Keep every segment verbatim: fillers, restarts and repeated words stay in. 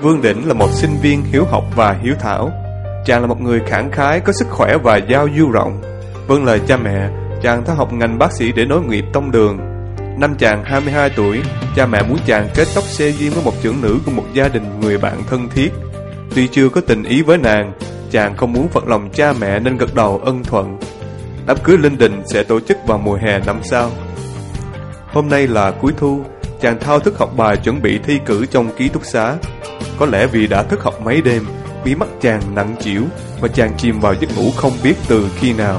Vương Đỉnh là một sinh viên hiếu học và hiếu thảo. Chàng là một người khẳng khái, có sức khỏe và giao du rộng. Vâng lời cha mẹ, chàng theo học ngành bác sĩ để nối nghiệp tông đường. Năm chàng hai mươi hai tuổi, cha mẹ muốn chàng kết tóc xe duyên với một trưởng nữ của một gia đình người bạn thân thiết. Tuy chưa có tình ý với nàng, chàng không muốn phật lòng cha mẹ nên gật đầu ân thuận. Đám cưới linh đình sẽ tổ chức vào mùa hè năm sau. Hôm nay là cuối thu, chàng thao thức học bài chuẩn bị thi cử trong ký túc xá. Có lẽ vì đã thức học mấy đêm, mí mắt chàng nặng trĩu và chàng chìm vào giấc ngủ không biết từ khi nào.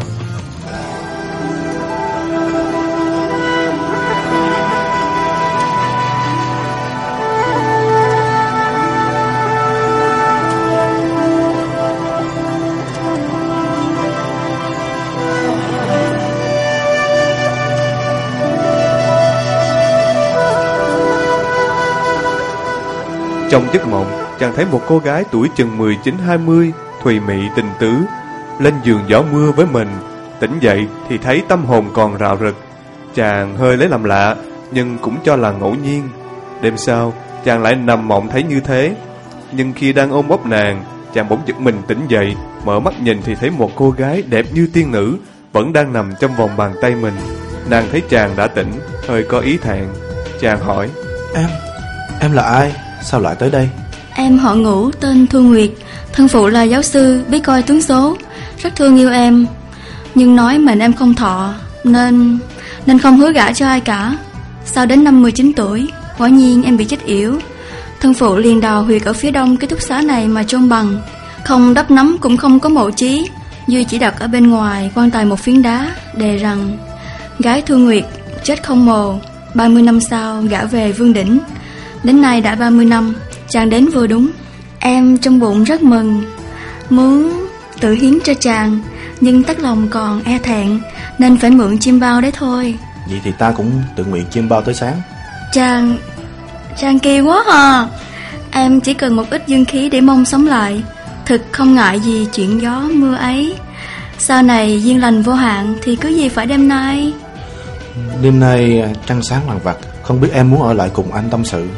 Trong giấc mộng, chàng thấy một cô gái tuổi chừng mười chín hai mươi, thùy mị tình tứ, lên giường gió mưa với mình. Tỉnh dậy thì thấy tâm hồn còn rạo rực. Chàng hơi lấy làm lạ, nhưng cũng cho là ngẫu nhiên. Đêm sau, chàng lại nằm mộng thấy như thế. Nhưng khi đang ôm ấp nàng, chàng bỗng giật mình tỉnh dậy, mở mắt nhìn thì thấy một cô gái đẹp như tiên nữ vẫn đang nằm trong vòng bàn tay mình. Nàng thấy chàng đã tỉnh, hơi có ý thẹn. Chàng hỏi: Em, em là ai? Sao lại tới đây? Em họ Ngũ, tên Thu Nguyệt. Thân phụ là giáo sư, biết coi tướng số, rất thương yêu em. Nhưng nói mệnh em không thọ, Nên Nên không hứa gả cho ai cả. Sau đến năm mười chín tuổi, quả nhiên em bị chết yểu. Thân phụ liền đào huyệt ở phía đông ký túc xá này mà chôn bằng. Không đắp nắm cũng không có mộ chí, Duy chỉ đặt ở bên ngoài quan tài một phiến đá, đề rằng: gái Thu Nguyệt chết không mồ, ba mươi năm sau gả về Vương Đỉnh. Đến nay đã ba mươi năm, chàng đến vừa đúng. Em trong bụng rất mừng, muốn tự hiến cho chàng, nhưng tất lòng còn e thẹn, nên phải mượn chim bao đấy thôi. Vậy thì ta cũng tự nguyện chim bao tới sáng. Chàng Chàng kỳ quá à. Em chỉ cần một ít dương khí để mong sống lại, thực không ngại gì chuyện gió mưa ấy. Sau này duyên lành vô hạn thì cứ gì phải đêm nay. Đêm nay trăng sáng lằn vặt, không biết em muốn ở lại cùng anh tâm sự.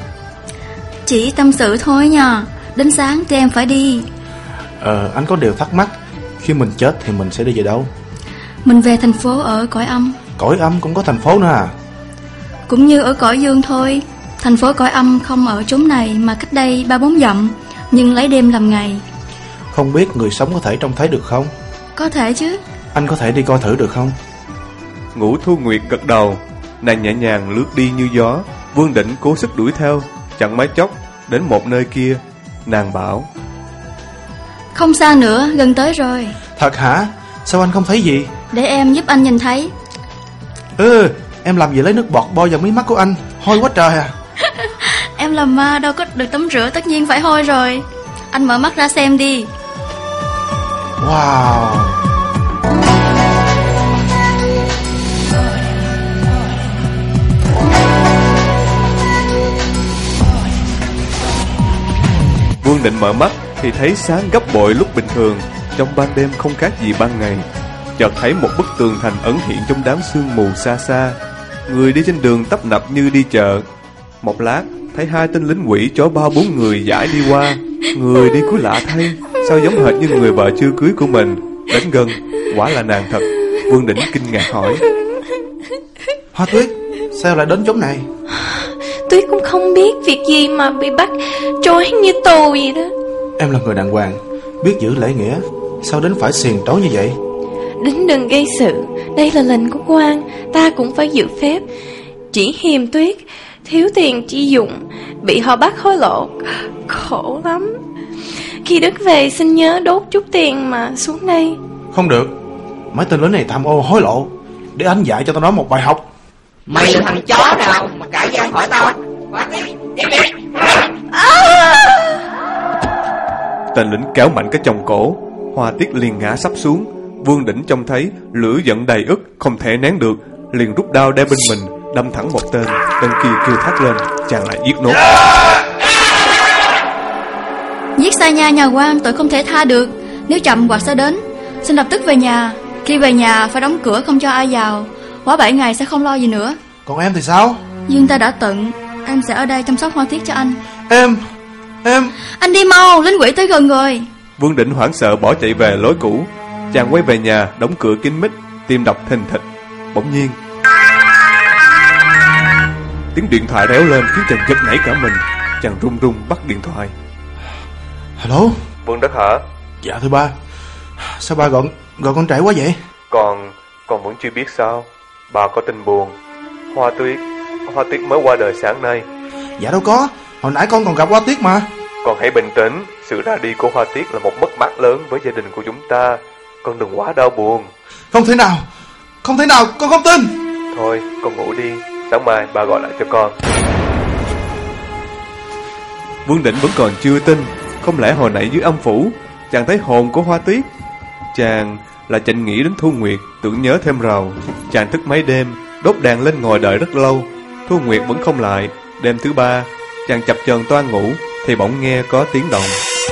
Chỉ tâm sự thôi nha, đến sáng thì em phải đi. Ờ, anh có điều thắc mắc, khi mình chết thì mình sẽ đi về đâu? Mình về thành phố ở cõi âm. Cõi âm cũng có thành phố nữa à? Cũng như ở cõi dương thôi. Thành phố cõi âm không ở chốn này mà cách đây ba bốn dặm, nhưng lấy đêm làm ngày. Không biết người sống có thể trông thấy được không? Có thể chứ. Anh có thể đi coi thử được không? Ngũ Thu Nguyệt gật đầu. Nàng nhẹ nhàng lướt đi như gió. Vương Đỉnh cố sức đuổi theo. Chẳng mấy chốc đến một nơi kia. Nàng bảo: không xa nữa, gần tới rồi. Thật hả? Sao anh không thấy gì? Để em giúp anh nhìn thấy. Ừ, em làm gì lấy nước bọt bôi vào mí mắt của anh, hôi quá trời à. Em làm ma đâu có được tắm rửa, tất nhiên phải hôi rồi. Anh mở mắt ra xem đi. Wow. Vương định mở mắt thì thấy sáng gấp bội lúc bình thường. Trong ban đêm không khác gì ban ngày. Chợt thấy một bức tường thành ẩn hiện trong đám sương mù xa xa. Người đi trên đường tấp nập như đi chợ. Một lát thấy hai tên lính quỷ chó ba bốn người dải đi qua. Người đi cuối lạ thay, sao giống hệt như người vợ chưa cưới của mình. Đến gần, quả là nàng thật. Vương Đỉnh kinh ngạc hỏi: Hoa Tuyết, sao lại đến chỗ này? Tuyết cũng không biết việc gì mà bị bắt trói như tù vậy đó. Em là người đàng hoàng, biết giữ lễ nghĩa, sao đến phải xiềng trói như vậy? Đính đừng gây sự, đây là lệnh của quan, ta cũng phải giữ phép. Chỉ hiềm Tuyết thiếu tiền chi dụng, bị họ bắt hối lộ, khổ lắm. Khi Đức về xin nhớ đốt chút tiền mà xuống đây. Không được, mấy tên lính này tham ô hối lộ, để anh dạy cho tao nói một bài học. Mày là thằng chó nào mà cãi gian hỏi tao? Tên lính kéo mạnh cái chồng cổ. Hoa Tiết liền ngã sắp xuống. Vương Đỉnh trông thấy lửa giận đầy ức, không thể nén được, liền rút đao đeo bên mình, đâm thẳng một tên. Tên kia kêu thét lên, chàng lại giết nốt. Giết sai nha nhà quan, tội không thể tha được. Nếu chậm hoặc sẽ đến, xin lập tức về nhà. Khi về nhà phải đóng cửa không cho ai vào. Quá bảy ngày sẽ không lo gì nữa. Còn em thì sao? Duyên ta đã tận, em sẽ ở đây chăm sóc Hoa Tiết cho anh. Em, Em Anh đi mau, lính quỷ tới gần rồi. Vương Đỉnh hoảng sợ bỏ chạy về lối cũ. Chàng quay về nhà, đóng cửa kín mít, tim đập thình thịch. Bỗng nhiên tiếng điện thoại réo lên khiến chàng giật nảy cả mình. Chàng run run bắt điện thoại. Hello. Vương Đất hả? Dạ thưa ba. Sao ba gọi gọi con trễ quá vậy? Con Con vẫn chưa biết sao. Bà có tin buồn. Hoa Tuyết Hoa Tuyết mới qua đời sáng nay. Dạ đâu có, hồi nãy con còn gặp Hoa Tuyết mà. Con hãy bình tĩnh. Sự ra đi của Hoa Tuyết là một mất mát lớn với gia đình của chúng ta. Con đừng quá đau buồn. Không thể nào, không thể nào, con không tin. Thôi con ngủ đi, sáng mai ba gọi lại cho con. Vương Đỉnh vẫn còn chưa tin. Không lẽ hồi nãy dưới âm phủ chàng thấy hồn của Hoa Tuyết? Chàng là chạnh nghĩ đến Thu Nguyệt, tưởng nhớ thêm rầu. Chàng thức mấy đêm, đốt đèn lên ngồi đợi rất lâu. Thu Nguyệt vẫn không lại. Đêm thứ ba, chàng chập chờn toan ngủ thì bỗng nghe có tiếng động.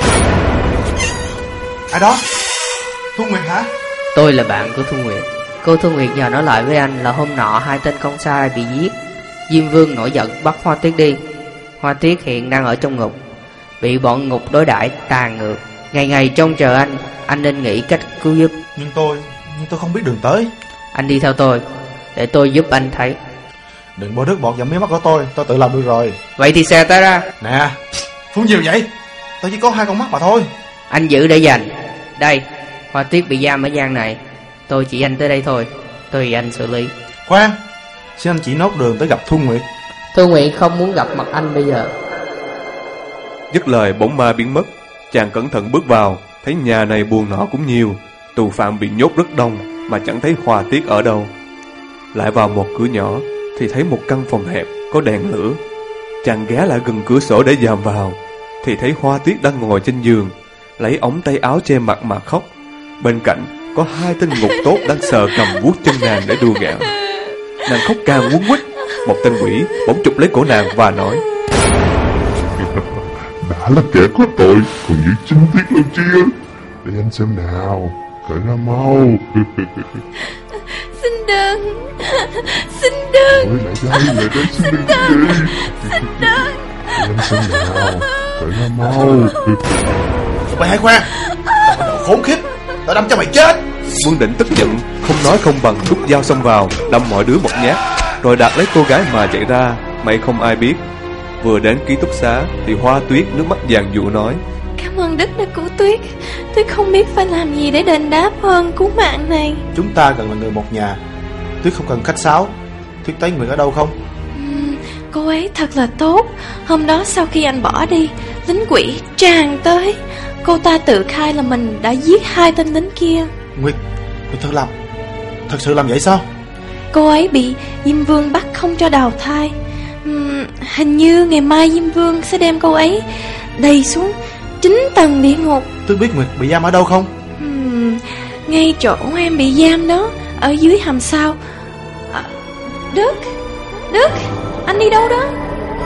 Ai đó? Thu Nguyệt hả? Tôi là bạn của Thu Nguyệt. Cô Thu Nguyệt nhờ nói lại với anh là hôm nọ hai tên con sai bị giết. Diêm Vương nổi giận bắt Hoa Tuyết đi. Hoa Tuyết hiện đang ở trong ngục, bị bọn ngục đối đãi tàn ngược. Ngày ngày trông chờ anh, anh nên nghĩ cách cứu giúp. Nhưng tôi, nhưng tôi không biết đường tới. Anh đi theo tôi, để tôi giúp anh thấy. Đừng bôi nước bọt vào mí mắt của tôi, tôi tự làm được rồi. Vậy thì xe tới ra. Nè, phun nhiều vậy? Tôi chỉ có hai con mắt mà thôi. Anh giữ để dành. Đây, Hoa Tuyết bị giam ở gian này. Tôi chỉ anh tới đây thôi, tùy anh xử lý. Khoan, xin anh chỉ nốt đường tới gặp Thu Nguyệt. Thu Nguyệt không muốn gặp mặt anh bây giờ. Dứt lời bóng ma biến mất. Chàng cẩn thận bước vào, thấy nhà này buồn nọ cũng nhiều. Tù phạm bị nhốt rất đông mà chẳng thấy Hoa Tuyết ở đâu. Lại vào một cửa nhỏ thì thấy một căn phòng hẹp có đèn lửa. Chàng ghé lại gần cửa sổ để dòm vào thì thấy Hoa Tuyết đang ngồi trên giường, lấy ống tay áo che mặt mà khóc. Bên cạnh có hai tên ngục tốt đang sờ cầm vuốt chân nàng để đùa ghẹo. Nàng khóc càng quấn quýt. Một tên quỷ bỗng chụp lấy cổ nàng và nói: đã là kẻ có tội còn giữ chính tiết làm chi? Để anh xem nào, cởi ra mau. Xin đừng, xin đừng. Ôi, lại đây, lại đây, xin đừng đi. Xin đừng. Để anh xem nào, cởi ra mau. Mày hãy khoan, tao là đồ khốn khiếp, tao đâm cho mày chết. Vương Đỉnh tức giận, không nói không bằng rút dao xông vào, đâm mọi đứa một nhát, rồi đặt lấy cô gái mà chạy ra. May không ai biết. Vừa đến ký túc xá thì Hoa Tuyết nước mắt giàn giụa nói: Cảm ơn Đức đã cứu Tuyết. Tuyết không biết phải làm gì để đền đáp ơn cứu mạng này. Chúng ta gần là người một nhà. Tuyết không cần khách sáo. Tuyết thấy Nguyệt ở đâu không? uhm, Cô ấy thật là tốt. Hôm đó sau khi anh bỏ đi, lính quỷ tràn tới. Cô ta tự khai là mình đã giết hai tên lính kia. Nguyệt, Nguyệt thật làm Thật sự làm vậy sao? Cô ấy bị Diêm Vương bắt không cho đào thai. uhm, Hình như ngày mai Diêm Vương sẽ đem cô ấy đầy xuống chín tầng địa ngục. Tuyết biết Nguyệt bị giam ở đâu không? uhm, Ngay chỗ em bị giam đó, ở dưới hầm sao. à, Đức, Đức, anh đi đâu đó?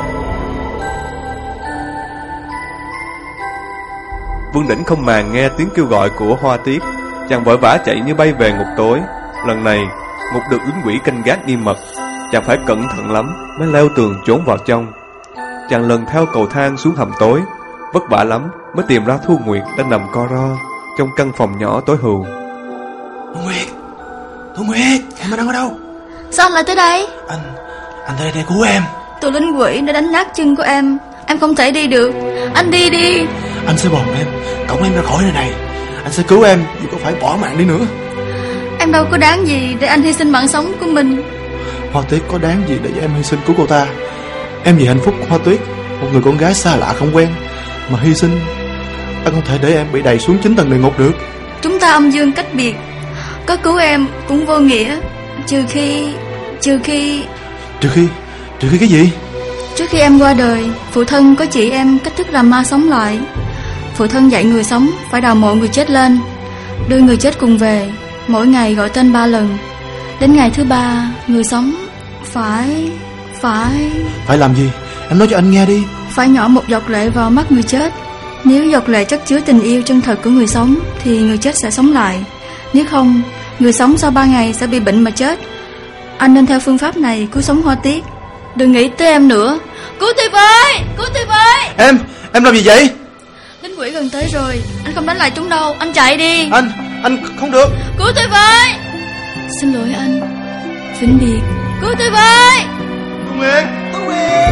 Vương Đỉnh không màng nghe tiếng kêu gọi của Hoa Tuyết. Chàng vội vã chạy như bay về ngục tối. Lần này ngục được lính quỷ canh gác nghiêm mật. Chàng phải cẩn thận lắm mới leo tường trốn vào trong. Chàng lần theo cầu thang xuống hầm tối, vất vả lắm mới tìm ra Thu Nguyệt đang nằm co ro trong căn phòng nhỏ tối hù. Thu Nguyệt, Thu Nguyệt, em đang ở đâu? Sao anh lại tới đây? Anh, anh tới đây cứu em. Tụi lính quỷ đã đánh nát chân của em. Em không thể đi được. Anh đi đi. Anh sẽ bồng em, cõng em ra khỏi nơi này. Anh sẽ cứu em dù có phải bỏ mạng đi nữa. Em đâu có đáng gì để anh hy sinh mạng sống của mình. Hoa Tuyết có đáng gì để cho em hy sinh cứu cô ta? Em vì hạnh phúc của Hoa Tuyết, một người con gái xa lạ không quen, mà hy sinh. Anh không thể để em bị đày xuống chín tầng địa ngục được. Chúng ta âm dương cách biệt, có cứu em cũng vô nghĩa. Trừ khi Trừ khi Trừ khi Trừ khi cái gì? Trước khi em qua đời, phụ thân có chỉ em cách thức làm ma sống lại. Phụ thân dạy người sống phải đào mộ người chết lên, đưa người chết cùng về, mỗi ngày gọi tên ba lần. Đến ngày thứ ba, người sống phải Phải Phải làm gì? Em nói cho anh nghe đi. Phải nhỏ một giọt lệ vào mắt người chết. Nếu giọt lệ chất chứa tình yêu chân thật của người sống thì người chết sẽ sống lại. Nếu không, người sống sau ba ngày sẽ bị bệnh mà chết. Anh nên theo phương pháp này cứu sống Hoa Tuyết. Đừng nghĩ tới em nữa. Cứu tôi với, cứu tôi với. Em, Em làm gì vậy? Lính quỷ gần tới rồi. Anh không đánh lại chúng đâu. Anh chạy đi. Anh, anh không được. Cứu tôi với. Xin lỗi anh. Vĩnh biệt. Cứu tôi với. Thu Nguyệt, Thu Nguyệt.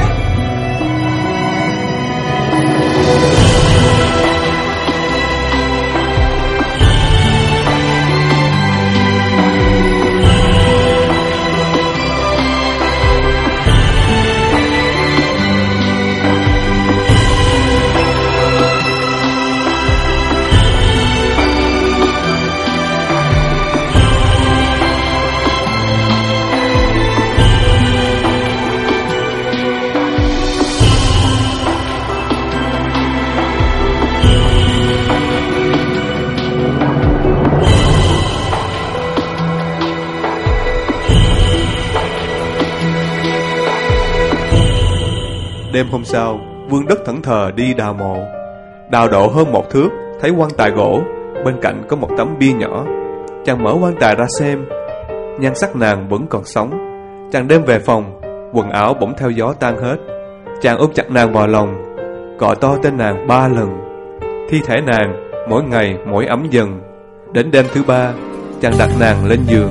Đêm hôm sau, Vương Đất thẫn thờ đi đào mộ. Đào độ hơn một thước, thấy quan tài gỗ, bên cạnh có một tấm bia nhỏ. Chàng mở quan tài ra xem, nhan sắc nàng vẫn còn sống. Chàng đem về phòng, quần áo bỗng theo gió tan hết. Chàng ôm chặt nàng vào lòng, gọi to tên nàng ba lần. Thi thể nàng mỗi ngày mỗi ấm dần. Đến đêm thứ ba, chàng đặt nàng lên giường.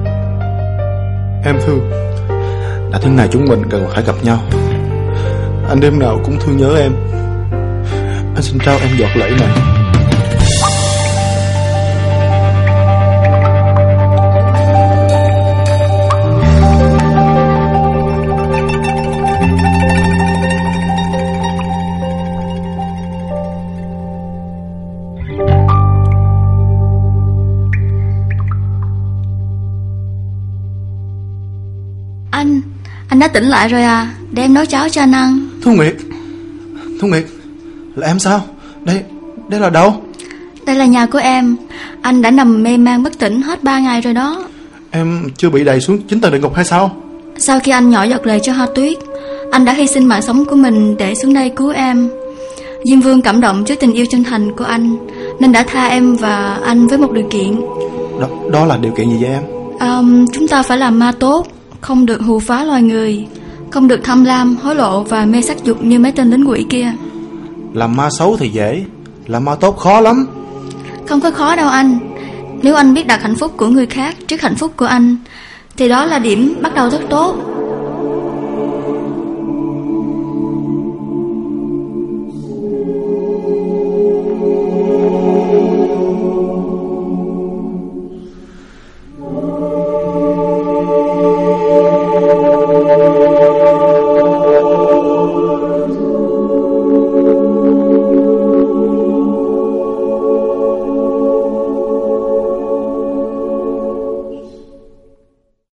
Em thương, đã tháng này chúng mình cần phải gặp nhau. Anh đêm nào cũng thương nhớ em. Anh xin trao em giọt lệ này. Anh, anh đã tỉnh lại rồi à? Để em nấu cháo cho anh ăn. Thu Nguyệt, Thu Nguyệt, là em sao? Đây, đây là đâu? Đây là nhà của em. Anh đã nằm mê man bất tỉnh hết ba ngày rồi đó. Em chưa bị đày xuống chín tầng địa ngục hay sao? Sau khi anh nhỏ giọt lệ cho Hoa Tuyết, anh đã hy sinh mạng sống của mình để xuống đây cứu em. Diêm Vương cảm động trước tình yêu chân thành của anh, nên đã tha em và anh với một điều kiện. Đó, đó là điều kiện gì vậy em? à, Chúng ta phải làm ma tốt, không được hù phá loài người, không được tham lam, hối lộ và mê sắc dục như mấy tên lính quỷ kia. Làm ma xấu thì dễ, làm ma tốt khó lắm. Không có khó đâu anh. Nếu anh biết đặt hạnh phúc của người khác trước hạnh phúc của anh, thì đó là điểm bắt đầu rất tốt.